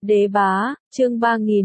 Đế bá, chương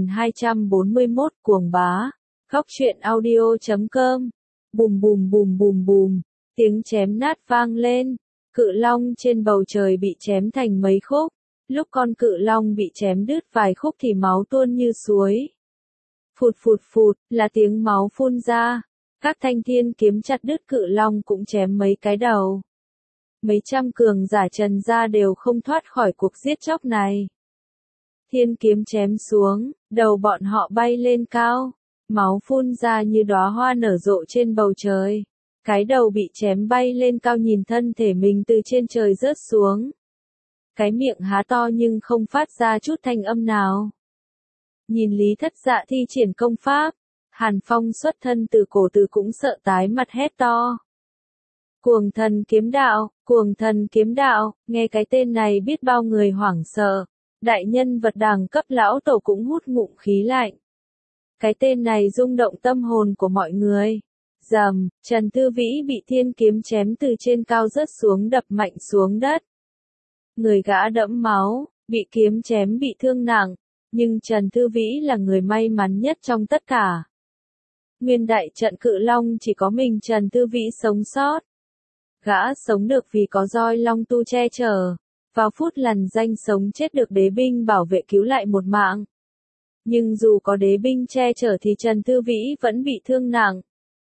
3241, cuồng bá. Góc truyện audio.com. Bùm bùm bùm bùm bùm, tiếng chém nát vang lên. Cự long trên bầu trời bị chém thành mấy khúc. Lúc con cự long bị chém đứt vài khúc thì máu tuôn như suối. Phụt phụt phụt, là tiếng máu phun ra. Các thanh thiên kiếm chặt đứt cự long cũng chém mấy cái đầu. Mấy trăm cường giả Trần gia đều không thoát khỏi cuộc giết chóc này. Thiên kiếm chém xuống, đầu bọn họ bay lên cao, máu phun ra như đóa hoa nở rộ trên bầu trời. Cái đầu bị chém bay lên cao nhìn thân thể mình từ trên trời rớt xuống. Cái miệng há to nhưng không phát ra chút thanh âm nào. Nhìn Lý Thất Dạ thi triển công pháp, Hàn Phong xuất thân từ cổ từ cũng sợ tái mặt hét to. Cuồng thần kiếm đạo, cuồng thần kiếm đạo, nghe cái tên này biết bao người hoảng sợ. Đại nhân vật đẳng cấp lão tổ cũng hút ngụm khí lạnh. Cái tên này rung động tâm hồn của mọi người. Rầm, Trần Tư Vĩ bị thiên kiếm chém từ trên cao rớt xuống đập mạnh xuống đất. Người gã đẫm máu, bị kiếm chém bị thương nặng, nhưng Trần Tư Vĩ là người may mắn nhất trong tất cả. Nguyên đại trận cự long chỉ có mình Trần Tư Vĩ sống sót. Gã sống được vì có roi long tu che chở. Vào phút lằn danh sống chết được đế binh bảo vệ cứu lại một mạng. Nhưng dù có đế binh che chở thì Trần Tư Vĩ vẫn bị thương nặng.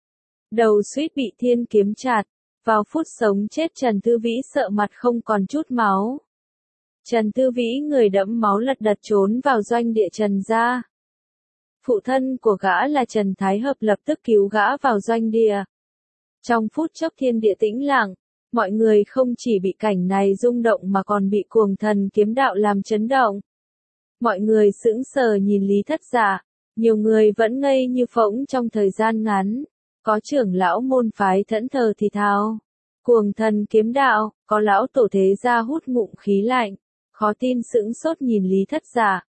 Đầu suýt bị thiên kiếm chặt. Vào phút sống chết Trần Tư Vĩ sợ mặt không còn chút máu. Trần Tư Vĩ người đẫm máu lật đật trốn vào doanh địa Trần gia. Phụ thân của gã là Trần Thái Hợp lập tức cứu gã vào doanh địa. Trong phút chốc thiên địa tĩnh lặng. Mọi người không chỉ bị cảnh này rung động mà còn bị cuồng thần kiếm đạo làm chấn động. Mọi người sững sờ nhìn Lý Thất Dạ, nhiều người vẫn ngây như phỗng trong thời gian ngắn. Có trưởng lão môn phái thẫn thờ thì thào. Cuồng thần kiếm đạo, có lão tổ thế gia hút ngụm khí lạnh, khó tin sững sốt nhìn Lý Thất Dạ.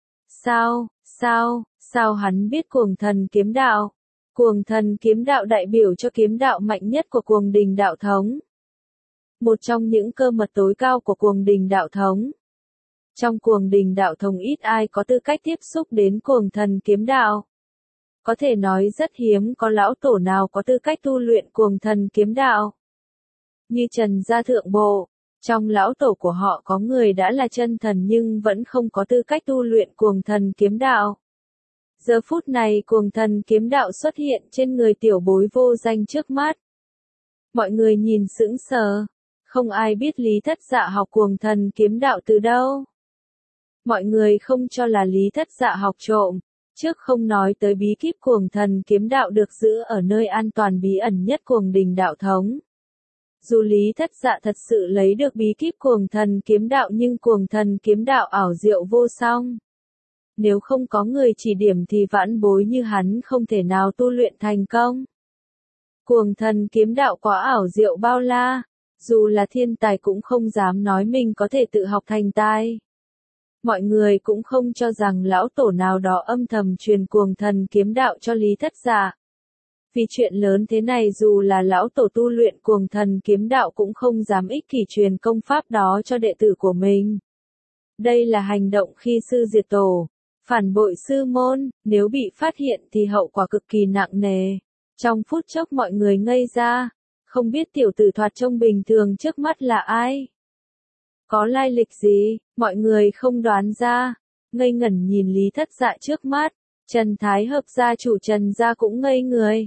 Sao hắn biết cuồng thần kiếm đạo? Cuồng thần kiếm đạo đại biểu cho kiếm đạo mạnh nhất của cuồng đình đạo thống. Một trong những cơ mật tối cao của cuồng đình đạo thống. Trong cuồng đình đạo thống ít ai có tư cách tiếp xúc đến cuồng thần kiếm đạo. Có thể nói rất hiếm có lão tổ nào có tư cách tu luyện cuồng thần kiếm đạo. Như Trần gia thượng bộ, trong lão tổ của họ có người đã là chân thần nhưng vẫn không có tư cách tu luyện cuồng thần kiếm đạo. Giờ phút này cuồng thần kiếm đạo xuất hiện trên người tiểu bối vô danh trước mắt. Mọi người nhìn sững sờ. Không ai biết Lý Thất Dạ học cuồng thần kiếm đạo từ đâu. Mọi người không cho là Lý Thất Dạ học trộm, trước không nói tới bí kíp cuồng thần kiếm đạo được giữ ở nơi an toàn bí ẩn nhất cuồng đình đạo thống. Dù Lý Thất Dạ thật sự lấy được bí kíp cuồng thần kiếm đạo nhưng cuồng thần kiếm đạo ảo diệu vô song. Nếu không có người chỉ điểm thì vãn bối như hắn không thể nào tu luyện thành công. Cuồng thần kiếm đạo quá ảo diệu bao la. Dù là thiên tài cũng không dám nói mình có thể tự học thành tài. Mọi người cũng không cho rằng lão tổ nào đó âm thầm truyền cuồng thần kiếm đạo cho Lý Thất Dạ. Vì chuyện lớn thế này dù là lão tổ tu luyện cuồng thần kiếm đạo cũng không dám ích kỷ truyền công pháp đó cho đệ tử của mình. Đây là hành động khi sư diệt tổ, phản bội sư môn, nếu bị phát hiện thì hậu quả cực kỳ nặng nề. Trong phút chốc mọi người ngây ra. Không biết tiểu tử thoạt trông bình thường trước mắt là ai? Có lai lịch gì? Mọi người không đoán ra. Ngây ngẩn nhìn Lý Thất Dạ trước mắt. Trần Thái Hợp gia chủ Trần gia cũng ngây người.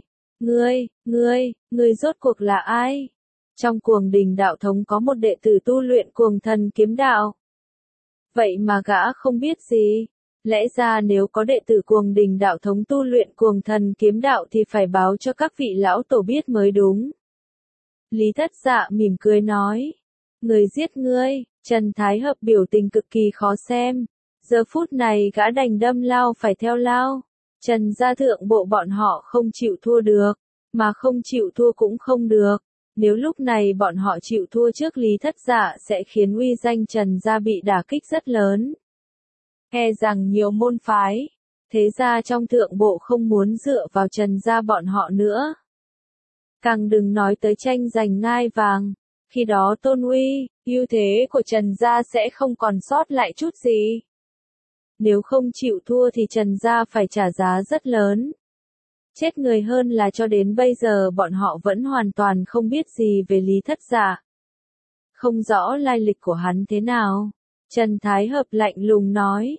Ngươi rốt cuộc là ai? Trong cuồng đình đạo thống có một đệ tử tu luyện cuồng thần kiếm đạo. Vậy mà gã không biết gì. Lẽ ra nếu có đệ tử cuồng đình đạo thống tu luyện cuồng thần kiếm đạo thì phải báo cho các vị lão tổ biết mới đúng. Lý Thất Dạ mỉm cười nói. Người giết ngươi, Trần Thái Hợp biểu tình cực kỳ khó xem. Giờ phút này gã đành đâm lao phải theo lao. Trần gia thượng bộ bọn họ không chịu thua được, mà không chịu thua cũng không được. Nếu lúc này bọn họ chịu thua trước Lý Thất Dạ sẽ khiến uy danh Trần gia bị đả kích rất lớn. E rằng nhiều môn phái, thế gia trong thượng bộ không muốn dựa vào Trần gia bọn họ nữa. Càng đừng nói tới tranh giành ngai vàng, khi đó tôn uy, ưu thế của Trần gia sẽ không còn sót lại chút gì. nếu không chịu thua thì Trần gia phải trả giá rất lớn. Chết người hơn là cho đến bây giờ bọn họ vẫn hoàn toàn không biết gì về Lý Thất Dạ. Không rõ lai lịch của hắn thế nào. Trần Thái Hợp lạnh lùng nói.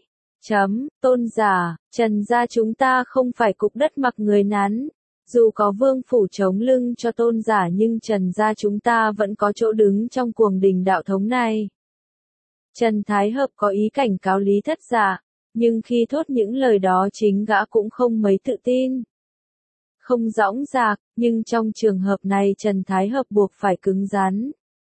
Tôn giả, Trần gia chúng ta không phải cục đất mặc người nắn. Dù có vương phủ chống lưng cho tôn giả nhưng Trần gia chúng ta vẫn có chỗ đứng trong cuồng đình đạo thống này. Trần Thái Hợp có ý cảnh cáo Lý Thất Dạ, nhưng khi thốt những lời đó chính gã cũng không mấy tự tin. Không dõng dạc, nhưng trong trường hợp này Trần Thái Hợp buộc phải cứng rắn.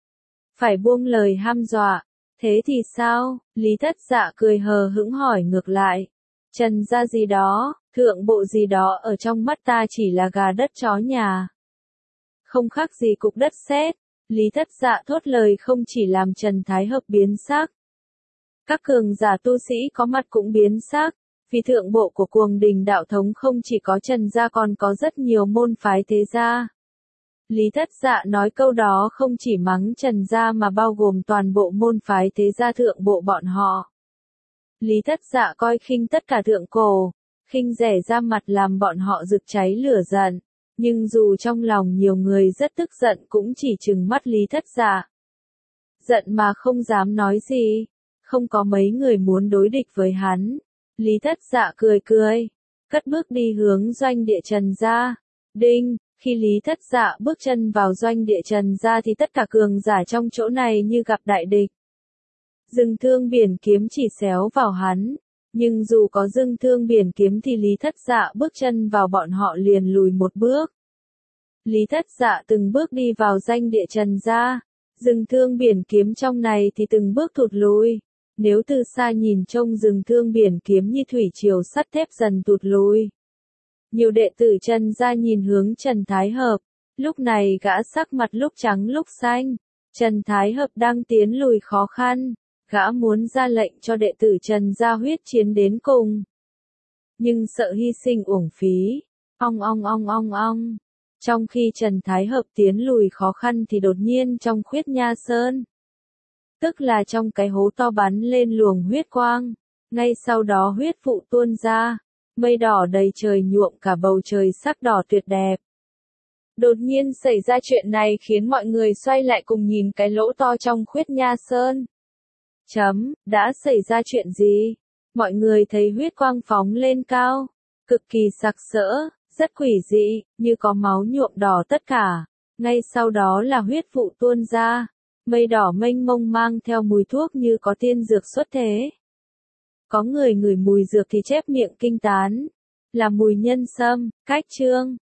Phải buông lời ham dọa. Thế thì sao? Lý Thất Dạ cười hờ hững hỏi ngược lại. Trần gia gì đó, thượng bộ gì đó ở trong mắt ta chỉ là gà đất chó nhà. Không khác gì cục đất sét. Lý Thất Dạ thốt lời không chỉ làm Trần Thái Hợp biến sắc. Các cường giả tu sĩ có mặt cũng biến sắc, vì thượng bộ của cuồng đình đạo thống không chỉ có Trần gia còn có rất nhiều môn phái thế gia. Lý Thất Dạ nói câu đó không chỉ mắng Trần gia mà bao gồm toàn bộ môn phái thế gia thượng bộ bọn họ. Lý Thất Dạ coi khinh tất cả thượng cổ, khinh rẻ ra mặt làm bọn họ rực cháy lửa giận, nhưng dù trong lòng nhiều người rất tức giận cũng chỉ trừng mắt Lý Thất Dạ. Giận mà không dám nói gì, không có mấy người muốn đối địch với hắn. Lý Thất Dạ cười cười, cất bước đi hướng doanh địa Trần gia. Đinh, khi Lý Thất Dạ bước chân vào doanh địa Trần gia thì tất cả cường giả trong chỗ này như gặp đại địch. Dương Thương Biển Kiếm chỉ xéo vào hắn, nhưng dù có Dương Thương Biển Kiếm thì Lý Thất Dạ bước chân vào bọn họ liền lùi một bước. Lý Thất Dạ từng bước đi vào doanh địa Trần gia, Dương Thương Biển Kiếm trong này thì từng bước thụt lùi. Nếu từ xa nhìn trông Dương Thương Biển Kiếm như thủy triều sắt thép dần thụt lùi. Nhiều đệ tử Trần gia nhìn hướng Trần Thái Hợp, lúc này gã sắc mặt lúc trắng lúc xanh. Trần Thái Hợp đang tiến lùi khó khăn, gã muốn ra lệnh cho đệ tử Trần gia huyết chiến đến cùng. Nhưng sợ hy sinh uổng phí. Ong ong ong ong ong. Trong khi Trần Thái Hợp tiến lùi khó khăn thì đột nhiên trong Khuyết Nha Sơn, tức là trong cái hố to bắn lên luồng huyết quang, ngay sau đó huyết vụ tuôn ra, mây đỏ đầy trời nhuộm cả bầu trời sắc đỏ tuyệt đẹp. Đột nhiên xảy ra chuyện này khiến mọi người xoay lại cùng nhìn cái lỗ to trong Khuyết Nha Sơn. Đã xảy ra chuyện gì? Mọi người thấy huyết quang phóng lên cao, cực kỳ sặc sỡ, rất quỷ dị, như có máu nhuộm đỏ tất cả. Ngay sau đó là huyết vụ tuôn ra, mây đỏ mênh mông mang theo mùi thuốc như có tiên dược xuất thế. Có người ngửi mùi dược thì chép miệng kinh tán, là mùi nhân sâm, cách chương.